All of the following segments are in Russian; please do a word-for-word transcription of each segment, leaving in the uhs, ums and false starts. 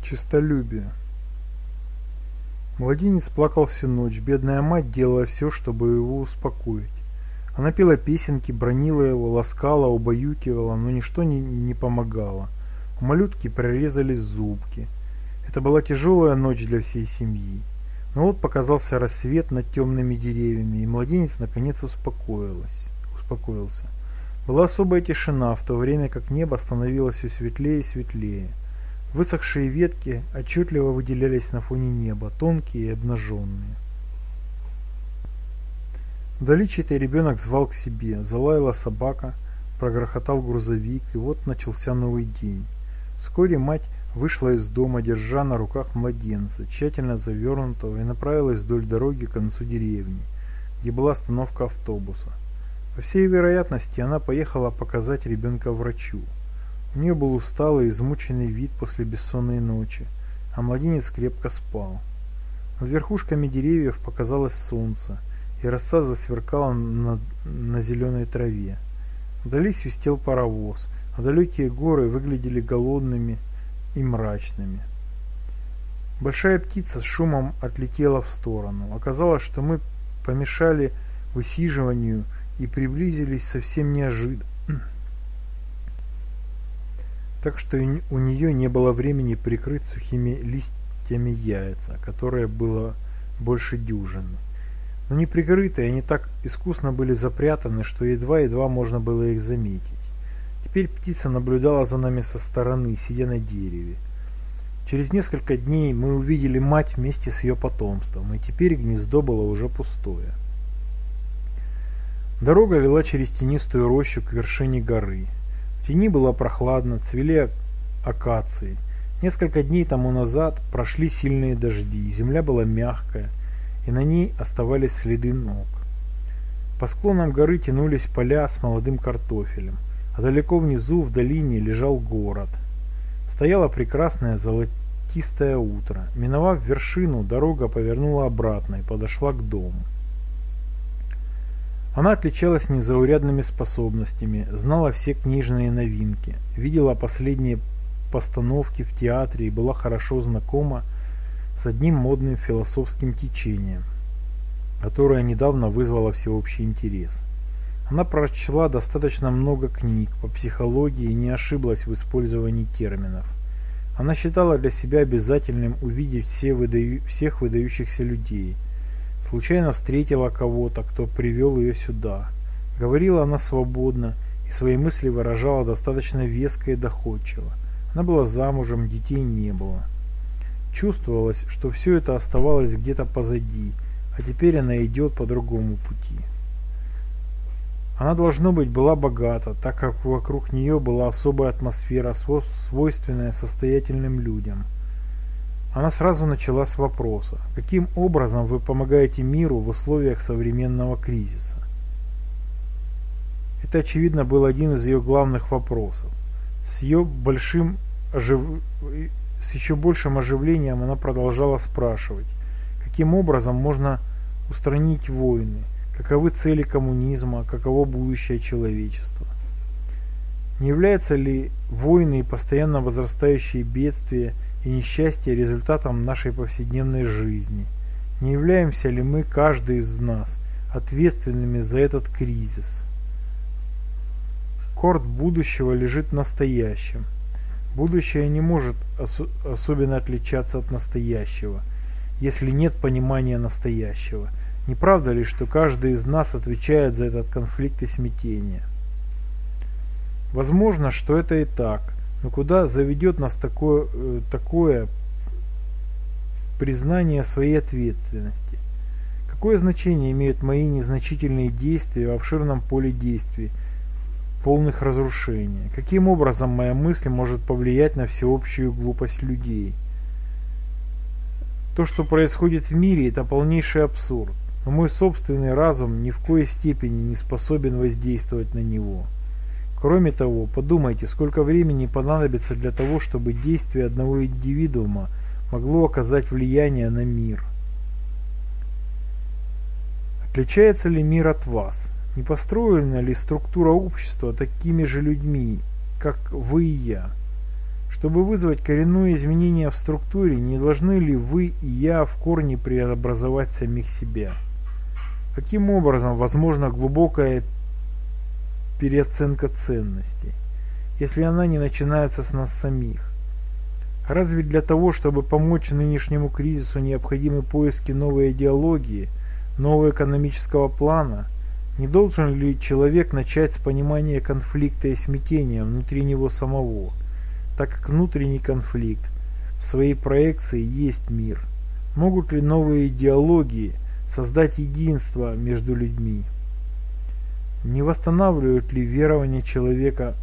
Честолюбие. Младенец плакал всю ночь, бедная мать делала все, чтобы его успокоить. Она пела песенки, бранила его, ласкала, убаюкивала, но ничто не, не помогало. У малютки прорезались зубки. Это была тяжелая ночь для всей семьи. Но вот показался рассвет над темными деревьями, и младенец наконец успокоилась, успокоился. Была особая тишина, в то время как небо становилось все светлее и светлее. Высохшие ветки отчетливо выделялись на фоне неба, тонкие и обнаженные. Вдали чей-то ребенок звал к себе, залаяла собака, прогрохотал грузовик, и вот начался новый день. Вскоре мать вышла из дома, держа на руках младенца, тщательно завернутого, и направилась вдоль дороги к концу деревни, где была остановка автобуса. По всей вероятности, она поехала показать ребенка врачу. У нее был усталый, измученный вид после бессонной ночи, а младенец крепко спал. Над верхушками деревьев показалось солнце, и роса засверкала на, на зеленой траве. Вдали свистел паровоз, а далекие горы выглядели голодными и мрачными. Большая птица с шумом отлетела в сторону. Оказалось, что мы помешали высиживанию и приблизились совсем неожиданно, так что у нее не было времени прикрыть сухими листьями яйца, которое было больше дюжины. Но не прикрытые, они так искусно были запрятаны, что едва-едва можно было их заметить. Теперь птица наблюдала за нами со стороны, сидя на дереве. Через несколько дней мы увидели мать вместе с ее потомством, и теперь гнездо было уже пустое. Дорога вела через тенистую рощу к вершине горы. В тени было прохладно, цвели акации. Несколько дней тому назад прошли сильные дожди, земля была мягкая, и на ней оставались следы ног. По склонам горы тянулись поля с молодым картофелем, а далеко внизу в долине лежал город. Стояло прекрасное золотистое утро. Миновав вершину, дорога повернула обратно и подошла к дому. Она отличалась незаурядными способностями, знала все книжные новинки, видела последние постановки в театре и была хорошо знакома с одним модным философским течением, которое недавно вызвало всеобщий интерес. Она прочла достаточно много книг по психологии и не ошиблась в использовании терминов. Она считала для себя обязательным увидеть все выдаю... всех выдающихся людей. Случайно встретила кого-то, кто привел ее сюда. Говорила она свободно и свои мысли выражала достаточно веско и доходчиво. Она была замужем, детей не было. Чувствовалось, что все это оставалось где-то позади, а теперь она идет по другому пути. Она, должно быть, была богата, так как вокруг нее была особая атмосфера, свойственная состоятельным людям. Она сразу начала с вопроса: каким образом вы помогаете миру в условиях современного кризиса? Это, очевидно, был один из ее главных вопросов. С ее большим ожив... с еще большим оживлением она продолжала спрашивать, каким образом можно устранить войны, каковы цели коммунизма, каково будущее человечества. Не являются ли войны и постоянно возрастающие бедствия и несчастье результатом нашей повседневной жизни? Не являемся ли мы, каждый из нас, ответственными за этот кризис? Корд будущего лежит в настоящем. Будущее не может ос- особенно отличаться от настоящего, если нет понимания настоящего. Не правда ли, что каждый из нас отвечает за этот конфликт и смятение? Возможно, что это и так, но куда заведет нас такое, э, такое признание своей ответственности? Какое значение имеют мои незначительные действия в обширном поле действий, полных разрушений? Каким образом моя мысль может повлиять на всеобщую глупость людей? То, что происходит в мире, это полнейший абсурд, но мой собственный разум ни в коей степени не способен воздействовать на него. Кроме того, подумайте, сколько времени понадобится для того, чтобы действие одного индивидуума могло оказать влияние на мир. Отличается ли мир от вас? Не построена ли структура общества такими же людьми, как вы и я? Чтобы вызвать коренное изменение в структуре, не должны ли вы и я в корне преобразовать самих себя? Каким образом возможна глубокая переоценка ценностей, если она не начинается с нас самих? Разве для того, чтобы помочь нынешнему кризису, необходимы поиски новой идеологии, нового экономического плана? Не должен ли человек начать с понимания конфликта и смятения внутри него самого, так как внутренний конфликт в своей проекции есть мир? Могут ли новые идеологии создать единство между людьми? Не восстанавливают ли верования человека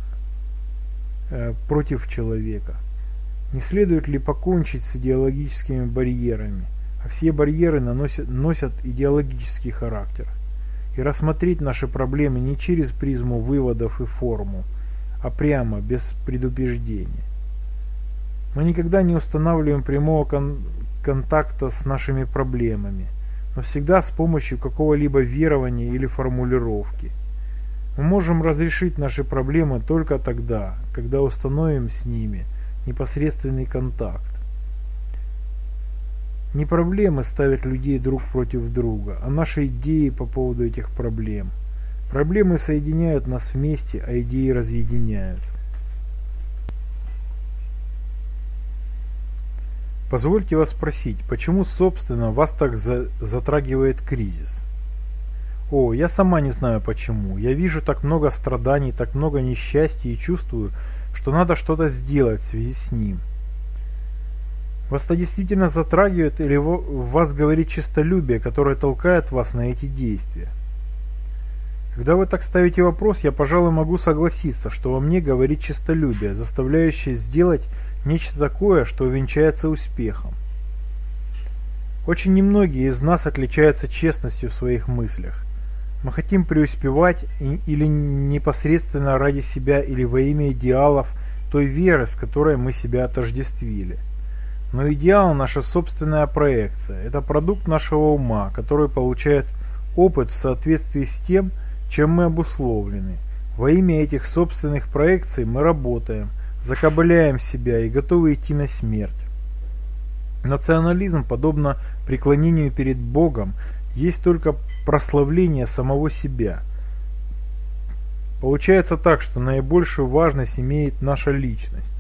э, против человека? Не следует ли покончить с идеологическими барьерами, а все барьеры наносят, носят идеологический характер, и рассмотреть наши проблемы не через призму выводов и формул, а прямо, без предубеждения? Мы никогда не устанавливаем прямого кон контакта с нашими проблемами, но всегда с помощью какого-либо верования или формулировки. Мы можем разрешить наши проблемы только тогда, когда установим с ними непосредственный контакт. Не проблемы ставят людей друг против друга, а наши идеи по поводу этих проблем. Проблемы соединяют нас вместе, а идеи разъединяют. Позвольте вас спросить, почему, собственно, вас так за затрагивает кризис? О, я сама не знаю почему. Я вижу так много страданий, так много несчастья и чувствую, что надо что-то сделать в связи с ним. Вас это действительно затрагивает, или в вас говорит честолюбие, которое толкает вас на эти действия? Когда вы так ставите вопрос, я, пожалуй, могу согласиться, что во мне говорит честолюбие, заставляющее сделать нечто такое, что увенчается успехом. Очень немногие из нас отличаются честностью в своих мыслях. Мы хотим преуспевать или непосредственно ради себя, или во имя идеалов той веры, с которой мы себя отождествили. Но идеал – наша собственная проекция. Это продукт нашего ума, который получает опыт в соответствии с тем, чем мы обусловлены. Во имя этих собственных проекций мы работаем, закабаляем себя и готовы идти на смерть. Национализм, подобно преклонению перед Богом, есть только прославление самого себя. Получается так, что наибольшую важность имеет наша личность.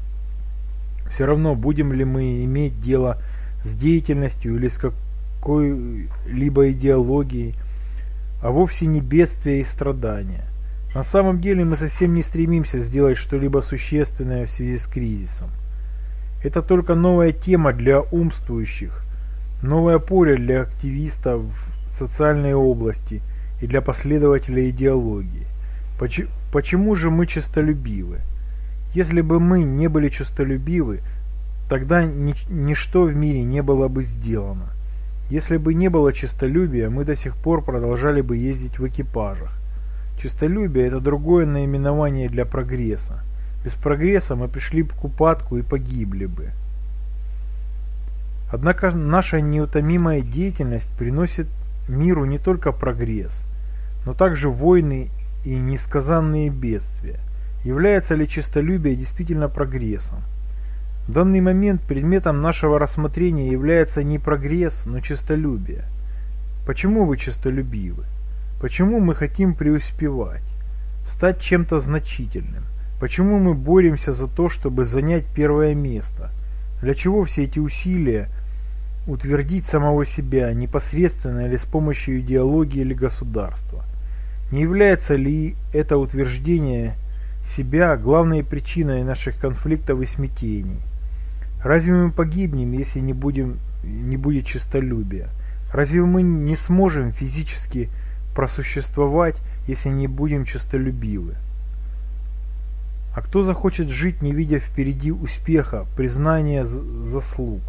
Все равно, будем ли мы иметь дело с деятельностью или с какой-либо идеологией, а вовсе не бедствия и страдания. На самом деле мы совсем не стремимся сделать что-либо существенное в связи с кризисом. Это только новая тема для умствующих, новое поле для активистов в социальной области и для последователей идеологии. Почему же мы честолюбивы? Если бы мы не были честолюбивы, тогда ничто в мире не было бы сделано. Если бы не было честолюбия, мы до сих пор продолжали бы ездить в экипажах. Честолюбие – это другое наименование для прогресса. Без прогресса мы пришли бы к упадку и погибли бы. Однако наша неутомимая деятельность приносит миру не только прогресс, но также войны и несказанные бедствия. Является ли честолюбие действительно прогрессом? В данный момент предметом нашего рассмотрения является не прогресс, но честолюбие. Почему вы честолюбивы? Почему мы хотим преуспевать? Стать чем-то значительным? Почему мы боремся за то, чтобы занять первое место? Для чего все эти усилия утвердить самого себя непосредственно или с помощью идеологии или государства? Не является ли это утверждение себя главной причиной наших конфликтов и смятений? Разве мы погибнем, если не, будем, не будет честолюбия? Разве мы не сможем физически просуществовать, если не будем честолюбивы? А кто захочет жить, не видя впереди успеха, признания заслуг?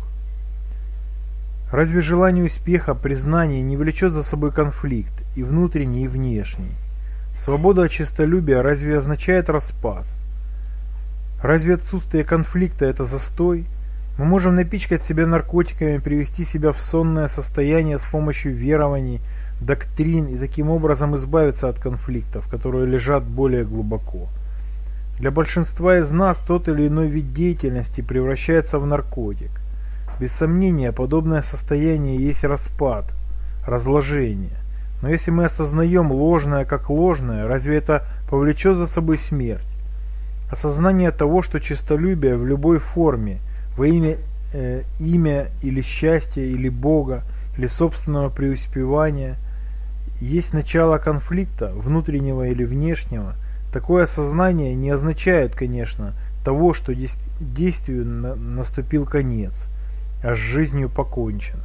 Разве желание успеха, признания не влечет за собой конфликт, и внутренний, и внешний? Свобода от честолюбия разве означает распад? Разве отсутствие конфликта – это застой? Мы можем напичкать себя наркотиками, привести себя в сонное состояние с помощью верований, доктрин и таким образом избавиться от конфликтов, которые лежат более глубоко. Для большинства из нас тот или иной вид деятельности превращается в наркотик. Без сомнения, подобное состояние есть распад, разложение. Но если мы осознаем ложное как ложное, разве это повлечет за собой смерть? Осознание того, что честолюбие в любой форме, во имя, э, имя или счастья, или Бога, или собственного преуспевания, есть начало конфликта, внутреннего или внешнего, такое осознание не означает, конечно, того, что действию на, наступил конец, а с жизнью покончено.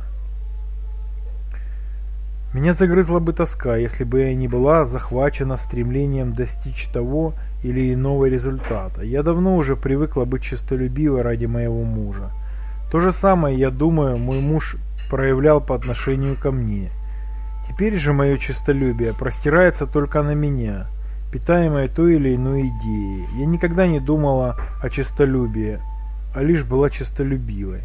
Меня загрызла бы тоска, если бы я не была захвачена стремлением достичь того или иного результата. Я давно уже привыкла быть честолюбивой ради моего мужа. То же самое, я думаю, мой муж проявлял по отношению ко мне. Теперь же мое честолюбие простирается только на меня, питаемое той или иной идеей. Я никогда не думала о честолюбии, а лишь была честолюбивой.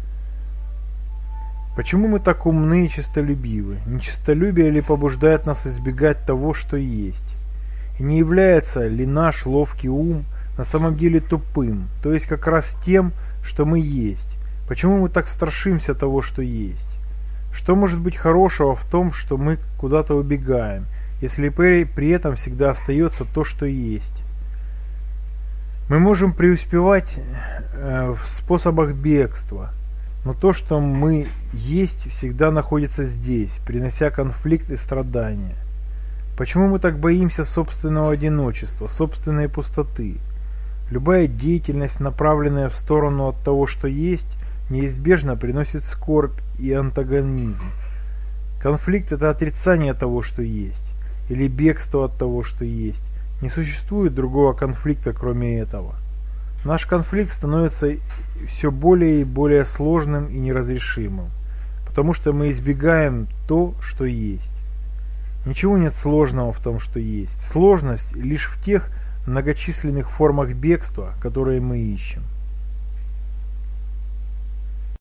Почему мы так умны и честолюбивы? Нечестолюбие ли побуждает нас избегать того, что есть? И не является ли наш ловкий ум на самом деле тупым, то есть как раз тем, что мы есть? Почему мы так страшимся того, что есть? Что может быть хорошего в том, что мы куда-то убегаем, если при, при этом всегда остается то, что есть? Мы можем преуспевать э, в способах бегства, но то, что мы есть, всегда находится здесь, принося конфликт и страдания. Почему мы так боимся собственного одиночества, собственной пустоты? Любая деятельность, направленная в сторону от того, что есть, неизбежно приносит скорбь и антагонизм. Конфликт – это отрицание того, что есть, или бегство от того, что есть. Не существует другого конфликта, кроме этого. Наш конфликт становится все более и более сложным и неразрешимым, потому что мы избегаем то, что есть. Ничего нет сложного в том, что есть. Сложность лишь в тех многочисленных формах бегства, которые мы ищем.